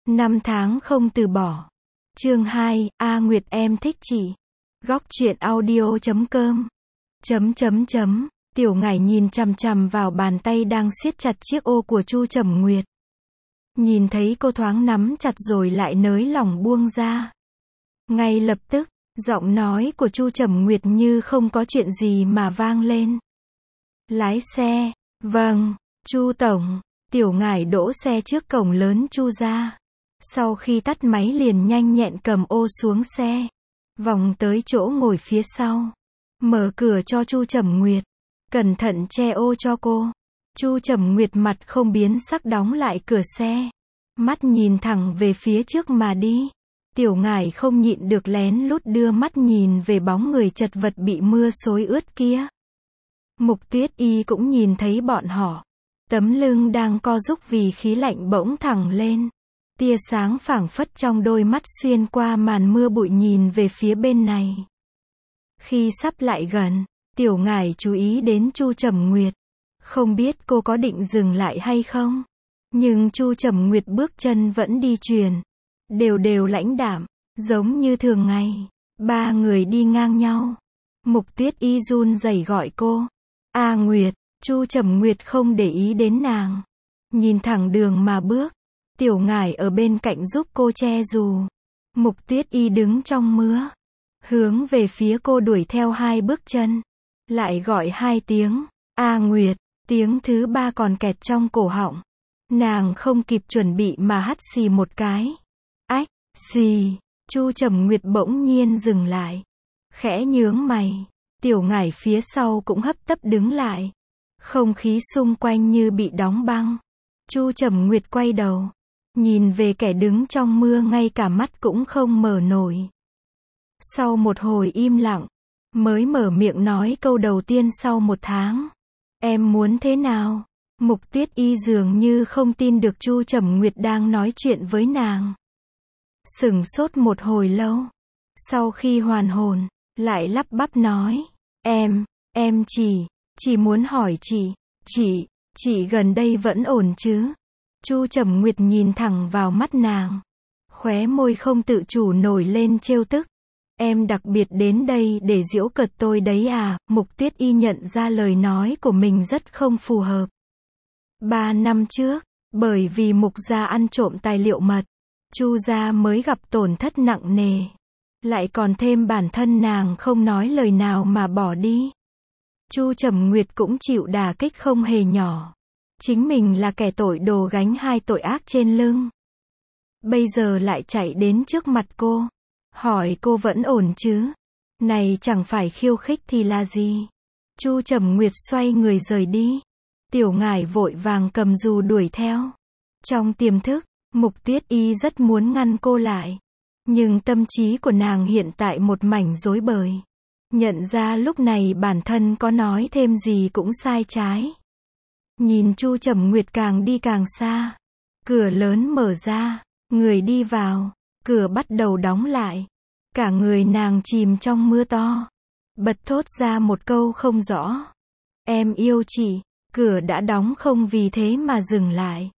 Năm tháng không từ bỏ. Chương 2, A Nguyệt em thích chị. Góc truyện audio.com. Tiểu Ngải nhìn chằm chằm vào bàn tay đang siết chặt chiếc ô của Chu Trầm Nguyệt. Nhìn thấy cô thoáng nắm chặt rồi lại nới lỏng buông ra. Ngay lập tức, giọng nói của Chu Trầm Nguyệt như không có chuyện gì mà vang lên. Lái xe. Vâng, Chu tổng. Tiểu Ngải đỗ xe trước cổng lớn Chu gia. Sau khi tắt máy liền nhanh nhẹn cầm ô xuống xe, vòng tới chỗ ngồi phía sau, mở cửa cho Chu Trầm Nguyệt, cẩn thận che ô cho cô. Chu Trầm Nguyệt mặt không biến sắc đóng lại cửa xe, mắt nhìn thẳng về phía trước mà đi. Tiểu Ngải không nhịn được lén lút đưa mắt nhìn về bóng người chật vật bị mưa xối ướt kia. Mục Tuyết Y cũng nhìn thấy bọn họ, tấm lưng đang co rúm vì khí lạnh bỗng thẳng lên. Tia sáng phảng phất trong đôi mắt xuyên qua màn mưa bụi nhìn về phía bên này. Khi sắp lại gần, Tiểu Ngải chú ý đến Chu Trầm Nguyệt. Không biết cô có định dừng lại hay không? Nhưng Chu Trầm Nguyệt bước chân vẫn đi chuyền, đều đều lãnh đạm, giống như thường ngày. Ba người đi ngang nhau. Mục Tuyết Y run rẩy gọi cô. A Nguyệt. Chu Trầm Nguyệt không để ý đến nàng, nhìn thẳng đường mà bước. Tiểu Ngải ở bên cạnh giúp cô che dù. Mục Tuyết Y đứng trong mưa, hướng về phía cô đuổi theo 2 bước chân, lại gọi 2 tiếng, A Nguyệt. Tiếng thứ 3 còn kẹt trong cổ họng. Nàng không kịp chuẩn bị mà hắt xì một cái. Ách, xì. Chu Trầm Nguyệt bỗng nhiên dừng lại, khẽ nhướng mày. Tiểu Ngải phía sau cũng hấp tấp đứng lại. Không khí xung quanh như bị đóng băng. Chu Trầm Nguyệt quay đầu, nhìn về kẻ đứng trong mưa ngay cả mắt cũng không mở nổi. Sau một hồi im lặng, mới mở miệng nói câu đầu tiên sau 1 tháng. Em muốn thế nào? Mục Tuyết Y dường như không tin được Chu Trầm Nguyệt đang nói chuyện với nàng. Sửng sốt một hồi lâu. Sau khi hoàn hồn, lại lắp bắp nói. Em chỉ muốn hỏi chị gần đây vẫn ổn chứ? Chu Trầm Nguyệt nhìn thẳng vào mắt nàng, khóe môi không tự chủ nổi lên trêu tức. Em đặc biệt đến đây để giễu cợt tôi đấy à? Mục Tuyết Y nhận ra lời nói của mình rất không phù hợp. 3 năm trước, bởi vì Mục gia ăn trộm tài liệu mật, Chu gia mới gặp tổn thất nặng nề. Lại còn thêm bản thân nàng không nói lời nào mà bỏ đi. Chu Trầm Nguyệt cũng chịu đả kích không hề nhỏ. Chính mình là kẻ tội đồ gánh 2 tội ác trên lưng. Bây giờ lại chạy đến trước mặt cô, hỏi cô vẫn ổn chứ? Này chẳng phải khiêu khích thì là gì? Chu Trầm Nguyệt xoay người rời đi. Tiểu Ngải vội vàng cầm dù đuổi theo. Trong tiềm thức, Mục Tuyết Y rất muốn ngăn cô lại. Nhưng tâm trí của nàng hiện tại một mảnh rối bời. Nhận ra lúc này bản thân có nói thêm gì cũng sai trái. Nhìn Chu Trầm Nguyệt càng đi càng xa. Cửa lớn mở ra, người đi vào, cửa bắt đầu đóng lại. Cả người nàng chìm trong mưa to, bật thốt ra một câu không rõ. Em yêu chị. Cửa đã đóng không vì thế mà dừng lại.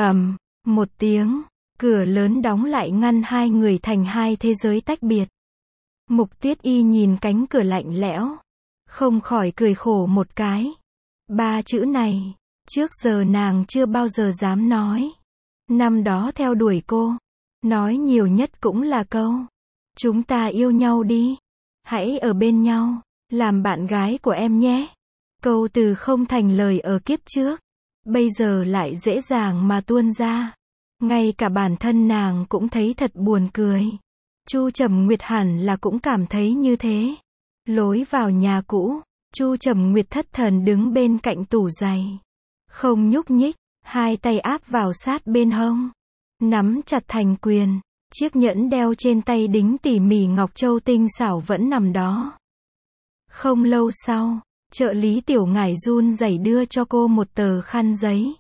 Một tiếng, cửa lớn đóng lại ngăn 2 người thành 2 thế giới tách biệt. Mục Tuyết Y nhìn cánh cửa lạnh lẽo, không khỏi cười khổ một cái. 3 chữ này, trước giờ nàng chưa bao giờ dám nói. Năm đó theo đuổi cô, nói nhiều nhất cũng là câu, chúng ta yêu nhau đi, hãy ở bên nhau, làm bạn gái của em nhé. Câu từ không thành lời ở kiếp trước, bây giờ lại dễ dàng mà tuôn ra. Ngay cả bản thân nàng cũng thấy thật buồn cười. Chu Trầm Nguyệt hẳn là cũng cảm thấy như thế. Lối vào nhà cũ, Chu Trầm Nguyệt thất thần đứng bên cạnh tủ giày, không nhúc nhích, 2 tay áp vào sát bên hông, nắm chặt thành quyền. Chiếc nhẫn đeo trên tay đính tỉ mỉ ngọc châu tinh xảo vẫn nằm đó. Không lâu sau, trợ lý Tiểu Ngải run rẩy đưa cho cô một tờ khăn giấy.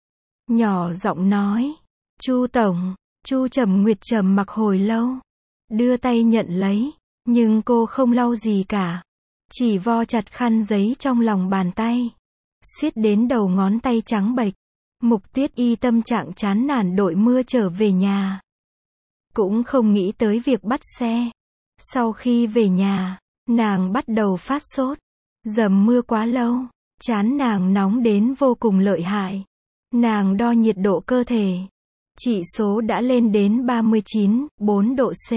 Nhỏ giọng nói, Chu tổng. Chu Trầm Nguyệt trầm mặc hồi lâu, đưa tay nhận lấy, nhưng cô không lau gì cả, chỉ vo chặt khăn giấy trong lòng bàn tay, siết đến đầu ngón tay trắng bệch. Mục Tuyết Y tâm trạng chán nản đội mưa trở về nhà. Cũng không nghĩ tới việc bắt xe. Sau khi về nhà, nàng bắt đầu phát sốt. Dầm mưa quá lâu, trán nàng nóng đến vô cùng lợi hại. Nàng đo nhiệt độ cơ thể. Chỉ số đã lên đến 39,4 độ C.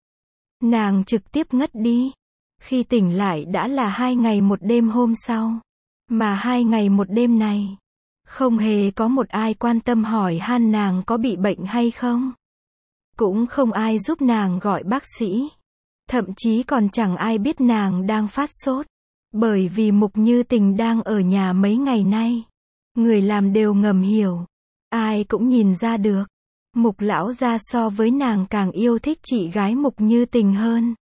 Nàng trực tiếp ngất đi. Khi tỉnh lại đã là 2 ngày 1 đêm hôm sau. Mà 2 ngày 1 đêm này, không hề có một ai quan tâm hỏi han nàng có bị bệnh hay không. Cũng không ai giúp nàng gọi bác sĩ. Thậm chí còn chẳng ai biết nàng đang phát sốt. Bởi vì Mục Như Tình đang ở nhà mấy ngày nay. Người làm đều ngầm hiểu. Ai cũng nhìn ra được. Mục lão gia so với nàng càng yêu thích chị gái Mục Như Tình hơn.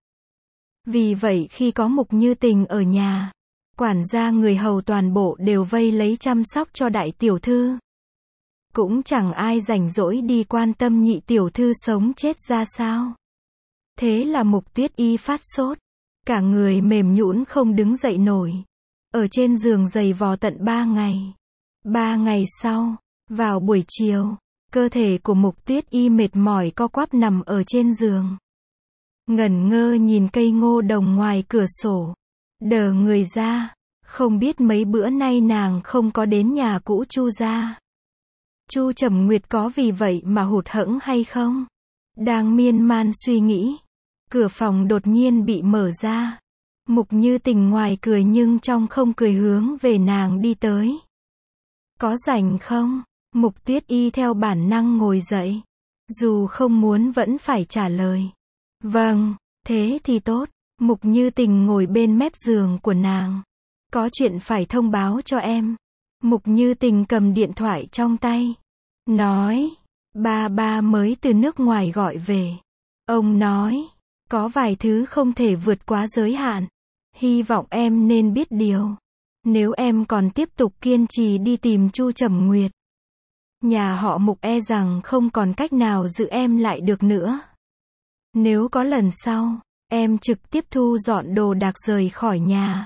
Vì vậy khi có Mục Như Tình ở nhà, quản gia người hầu toàn bộ đều vây lấy chăm sóc cho đại tiểu thư. Cũng chẳng ai rảnh rỗi đi quan tâm nhị tiểu thư sống chết ra sao. Thế là Mục Tuyết Y phát sốt. Cả người mềm nhũn không đứng dậy nổi. Ở trên giường giày vò tận 3 ngày. 3 ngày sau, vào buổi chiều, cơ thể của Mục Tuyết Y mệt mỏi co quắp nằm ở trên giường. Ngẩn ngơ nhìn cây ngô đồng ngoài cửa sổ. Đờ người ra, không biết mấy bữa nay nàng không có đến nhà cũ Chu gia. Chu Trầm Nguyệt có vì vậy mà hụt hẫng hay không? Đang miên man suy nghĩ. Cửa phòng đột nhiên bị mở ra. Mục Như Tình ngoài cười nhưng trong không cười hướng về nàng đi tới. Có rảnh không? Mục Tuyết Y theo bản năng ngồi dậy. Dù không muốn vẫn phải trả lời. Vâng, thế thì tốt. Mục Như Tình ngồi bên mép giường của nàng. Có chuyện phải thông báo cho em. Mục Như Tình cầm điện thoại trong tay. Nói, ba mới từ nước ngoài gọi về. Ông nói, có vài thứ không thể vượt quá giới hạn. Hy vọng em nên biết điều. Nếu em còn tiếp tục kiên trì đi tìm Chu Trầm Nguyệt, nhà họ Mục e rằng không còn cách nào giữ em lại được nữa. Nếu có lần sau, em trực tiếp thu dọn đồ đạc rời khỏi nhà.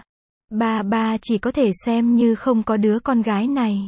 Ba chỉ có thể xem như không có đứa con gái này.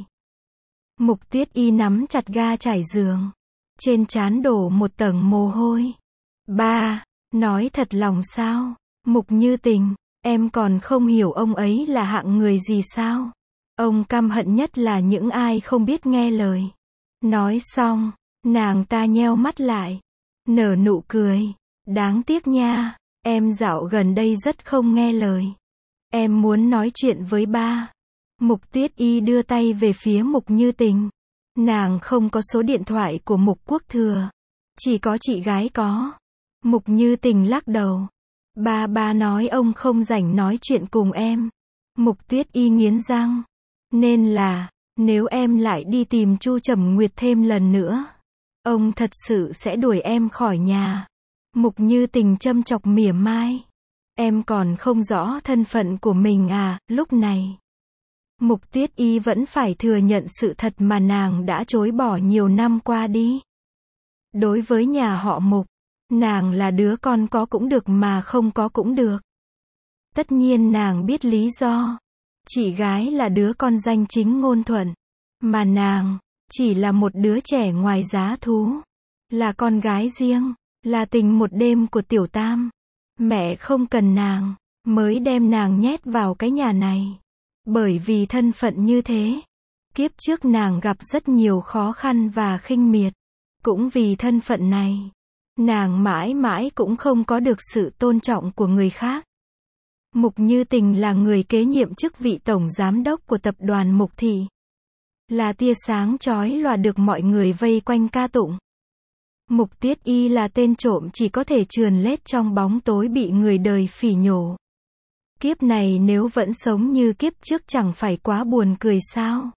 Mục Tuyết Y nắm chặt ga trải giường. Trên trán đổ một tầng mồ hôi. Ba, nói thật lòng sao? Mục Như Tình, em còn không hiểu ông ấy là hạng người gì sao? Ông căm hận nhất là những ai không biết nghe lời. Nói xong, nàng ta nheo mắt lại. Nở nụ cười. Đáng tiếc nha, em dạo gần đây rất không nghe lời. Em muốn nói chuyện với ba. Mục Tuyết Y đưa tay về phía Mục Như Tình. Nàng không có số điện thoại của Mục Quốc Thừa. Chỉ có chị gái có. Mục Như Tình lắc đầu. Ba nói ông không rảnh nói chuyện cùng em. Mục Tuyết Y nghiến răng. Nên là, nếu em lại đi tìm Chu Trầm Nguyệt thêm lần nữa, ông thật sự sẽ đuổi em khỏi nhà. Mục Như Tình châm chọc mỉa mai. Em còn không rõ thân phận của mình à? Lúc này, Mục Tuyết Y vẫn phải thừa nhận sự thật mà nàng đã chối bỏ nhiều năm qua đi. Đối với nhà họ Mục, nàng là đứa con có cũng được mà không có cũng được. Tất nhiên nàng biết lý do. Chị gái là đứa con danh chính ngôn thuận, mà nàng chỉ là một đứa trẻ ngoài giá thú, là con gái riêng, là tình một đêm của Tiểu Tam. Mẹ không cần nàng, mới đem nàng nhét vào cái nhà này. Bởi vì thân phận như thế, kiếp trước nàng gặp rất nhiều khó khăn và khinh miệt. Cũng vì thân phận này, nàng mãi mãi cũng không có được sự tôn trọng của người khác. Mục Như Tình là người kế nhiệm chức vị tổng giám đốc của tập đoàn Mục Thị. Là tia sáng chói lòa được mọi người vây quanh ca tụng. Mục Tuyết Y là tên trộm chỉ có thể trườn lết trong bóng tối bị người đời phỉ nhổ. Kiếp này nếu vẫn sống như kiếp trước chẳng phải quá buồn cười sao?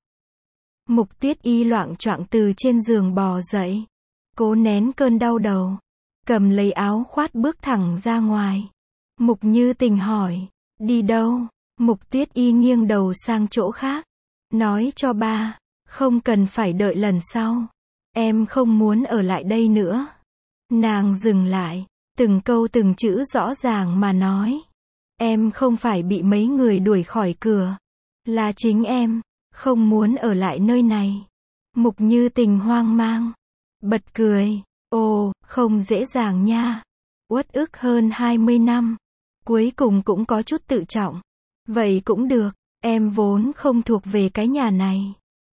Mục Tuyết Y loạng choạng từ trên giường bò dậy. Cố nén cơn đau đầu. Cầm lấy áo khoác bước thẳng ra ngoài. Mục Như Tình hỏi. Đi đâu? Mục Tuyết Y nghiêng đầu sang chỗ khác. Nói cho ba. Không cần phải đợi lần sau. Em không muốn ở lại đây nữa. Nàng dừng lại. Từng câu từng chữ rõ ràng mà nói. Em không phải bị mấy người đuổi khỏi cửa. Là chính em không muốn ở lại nơi này. Mục Như Tình hoang mang. Bật cười. Ồ, không dễ dàng nha. Uất ức hơn 20 năm. Cuối cùng cũng có chút tự trọng. Vậy cũng được, em vốn không thuộc về cái nhà này.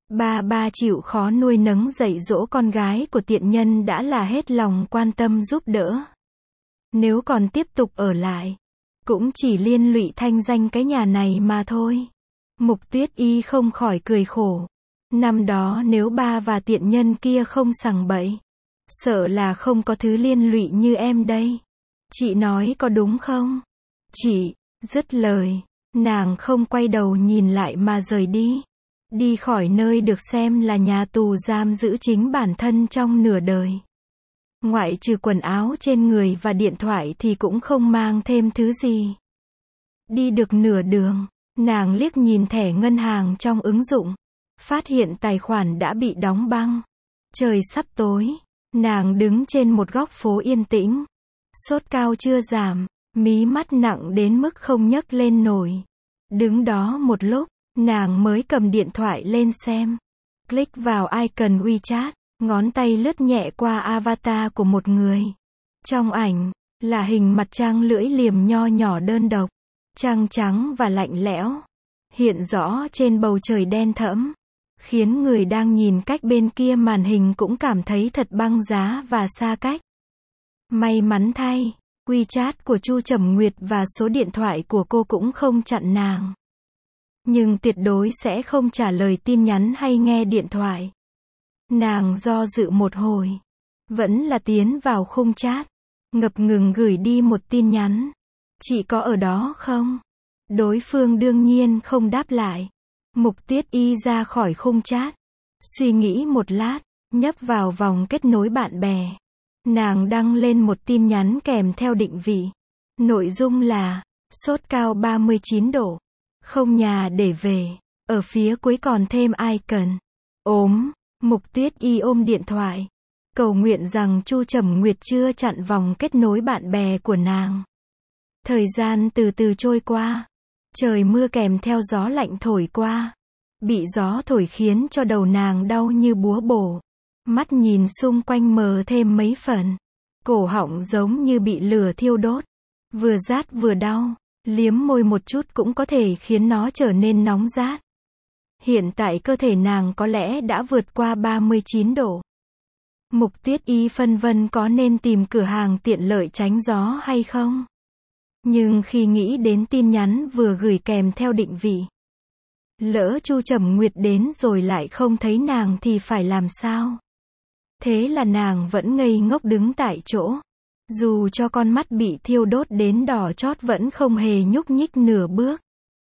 Ba chịu khó nuôi nấng dạy dỗ con gái của tiện nhân đã là hết lòng quan tâm giúp đỡ. Nếu còn tiếp tục ở lại, cũng chỉ liên lụy thanh danh cái nhà này mà thôi. Mục Tuyết Y không khỏi cười khổ. Năm đó nếu ba và tiện nhân kia không sằng bậy, sợ là không có thứ liên lụy như em đây. Chị nói có đúng không? Chị, dứt lời, nàng không quay đầu nhìn lại mà rời đi. Đi khỏi nơi được xem là nhà tù giam giữ chính bản thân trong nửa đời. Ngoại trừ quần áo trên người và điện thoại thì cũng không mang thêm thứ gì. Đi được nửa đường, nàng liếc nhìn thẻ ngân hàng trong ứng dụng. Phát hiện tài khoản đã bị đóng băng. Trời sắp tối, nàng đứng trên một góc phố yên tĩnh. Sốt cao chưa giảm, mí mắt nặng đến mức không nhấc lên nổi. Đứng đó một lúc, nàng mới cầm điện thoại lên xem. Click vào icon WeChat, ngón tay lướt nhẹ qua avatar của một người. Trong ảnh, là hình mặt trăng lưỡi liềm nho nhỏ đơn độc. Trăng trắng và lạnh lẽo, hiện rõ trên bầu trời đen thẫm. Khiến người đang nhìn cách bên kia màn hình cũng cảm thấy thật băng giá và xa cách. May mắn thay, WeChat của Chu Trầm Nguyệt và số điện thoại của cô cũng không chặn nàng. Nhưng tuyệt đối sẽ không trả lời tin nhắn hay nghe điện thoại. Nàng do dự một hồi. Vẫn là tiến vào khung chat. Ngập ngừng gửi đi một tin nhắn. Chị có ở đó không? Đối phương đương nhiên không đáp lại. Mục Tuyết Y ra khỏi khung chat. Suy nghĩ một lát, nhấp vào vòng kết nối bạn bè. Nàng đăng lên một tin nhắn kèm theo định vị. Nội dung là, sốt cao 39 độ. Không nhà để về. Ở phía cuối còn thêm icon. Ốm, Mục Tuyết Y ôm điện thoại. Cầu nguyện rằng Chu Trầm Nguyệt chưa chặn vòng kết nối bạn bè của nàng. Thời gian từ từ trôi qua. Trời mưa kèm theo gió lạnh thổi qua. Bị gió thổi khiến cho đầu nàng đau như búa bổ. Mắt nhìn xung quanh mờ thêm mấy phần. Cổ họng giống như bị lửa thiêu đốt. Vừa rát vừa đau. Liếm môi một chút cũng có thể khiến nó trở nên nóng rát. Hiện tại cơ thể nàng có lẽ đã vượt qua 39 độ. Mục Tuyết Y phân vân có nên tìm cửa hàng tiện lợi tránh gió hay không? Nhưng khi nghĩ đến tin nhắn vừa gửi kèm theo định vị. Lỡ Chu Trầm Nguyệt đến rồi lại không thấy nàng thì phải làm sao? Thế là nàng vẫn ngây ngốc đứng tại chỗ. Dù cho con mắt bị thiêu đốt đến đỏ chót vẫn không hề nhúc nhích nửa bước.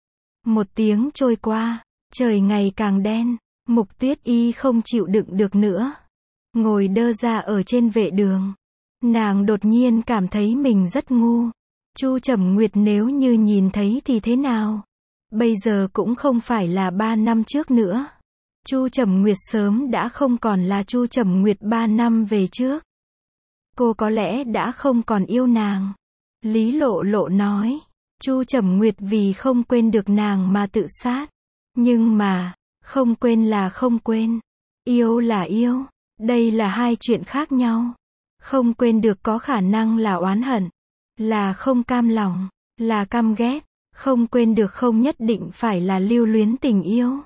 Một tiếng trôi qua, trời ngày càng đen, Mục Tuyết Y không chịu đựng được nữa. Ngồi đơ ra ở trên vệ đường. Nàng đột nhiên cảm thấy mình rất ngu. Chu Trầm Nguyệt nếu như nhìn thấy thì thế nào? Bây giờ cũng không phải là 3 năm trước nữa. Chu Trầm Nguyệt sớm đã không còn là Chu Trầm Nguyệt 3 năm về trước. Cô có lẽ đã không còn yêu nàng. Lý Lộ Lộ nói. Chu Trầm Nguyệt vì không quên được nàng mà tự sát. Nhưng mà, không quên là không quên. Yêu là yêu. Đây là hai chuyện khác nhau. Không quên được có khả năng là oán hận. Là không cam lòng. Là căm ghét. Không quên được không nhất định phải là lưu luyến tình yêu.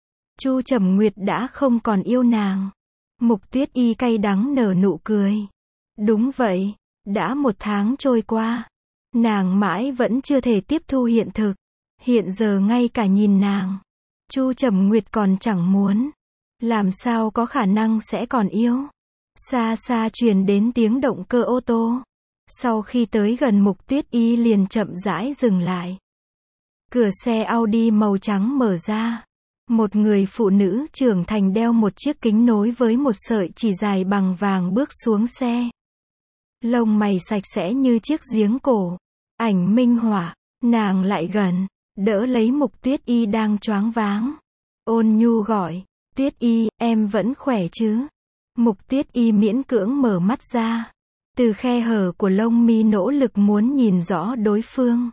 Chu Trầm Nguyệt đã không còn yêu nàng. Mục Tuyết Y cay đắng nở nụ cười. Đúng vậy, đã 1 tháng trôi qua. Nàng mãi vẫn chưa thể tiếp thu hiện thực. Hiện giờ ngay cả nhìn nàng, Chu Trầm Nguyệt còn chẳng muốn. Làm sao có khả năng sẽ còn yêu? Xa xa truyền đến tiếng động cơ ô tô. Sau khi tới gần Mục Tuyết Y liền chậm rãi dừng lại. Cửa xe Audi màu trắng mở ra. Một người phụ nữ trưởng thành đeo một chiếc kính nối với một sợi chỉ dài bằng vàng bước xuống xe. Lông mày sạch sẽ như chiếc giếng cổ. Ảnh minh họa. Nàng lại gần, đỡ lấy Mục Tuyết Y đang choáng váng. Ôn nhu gọi, Tuyết Y, em vẫn khỏe chứ? Mục Tuyết Y miễn cưỡng mở mắt ra. Từ khe hở của lông mi nỗ lực muốn nhìn rõ đối phương.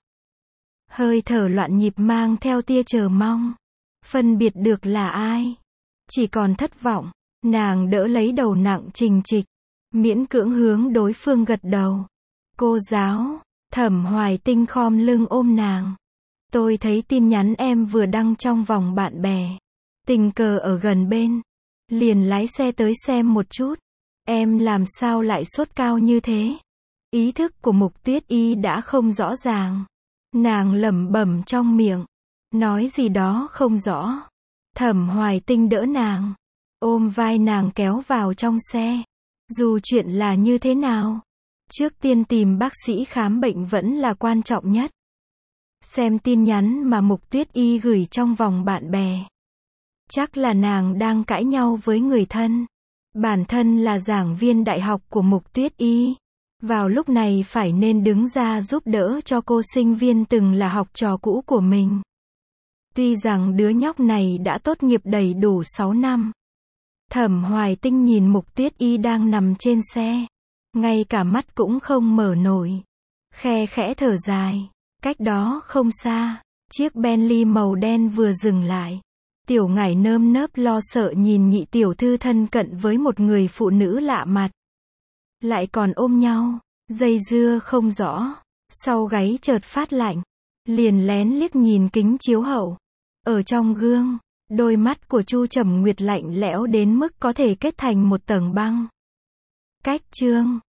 Hơi thở loạn nhịp mang theo tia chờ mong. Phân biệt được là ai? Chỉ còn thất vọng. Nàng đỡ lấy đầu nặng trình trịch, miễn cưỡng hướng đối phương gật đầu. Cô giáo, Thẩm Hoài Tinh khom lưng ôm nàng. Tôi thấy tin nhắn em vừa đăng trong vòng bạn bè. Tình cờ ở gần bên. Liền lái xe tới xem một chút. Em làm sao lại sốt cao như thế? Ý thức của Mục Tuyết Y đã không rõ ràng. Nàng lẩm bẩm trong miệng. Nói gì đó không rõ. Thẩm Hoài Tinh đỡ nàng. Ôm vai nàng kéo vào trong xe. Dù chuyện là như thế nào, trước tiên tìm bác sĩ khám bệnh vẫn là quan trọng nhất. Xem tin nhắn mà Mục Tuyết Y gửi trong vòng bạn bè. Chắc là nàng đang cãi nhau với người thân. Bản thân là giảng viên đại học của Mục Tuyết Y. Vào lúc này phải nên đứng ra giúp đỡ cho cô sinh viên từng là học trò cũ của mình. Tuy rằng đứa nhóc này đã tốt nghiệp đầy đủ 6 năm. Thẩm Hoài Tinh nhìn Mục Tuyết Y đang nằm trên xe. Ngay cả mắt cũng không mở nổi. Khe khẽ thở dài. Cách đó không xa, chiếc Bentley màu đen vừa dừng lại. Tiểu Ngải nơm nớp lo sợ nhìn nhị tiểu thư thân cận với một người phụ nữ lạ mặt. Lại còn ôm nhau, dây dưa không rõ. Sau gáy chợt phát lạnh. Liền lén liếc nhìn kính chiếu hậu. Ở trong gương, đôi mắt của Chu Trầm Nguyệt lạnh lẽo đến mức có thể kết thành một tầng băng. Cách chương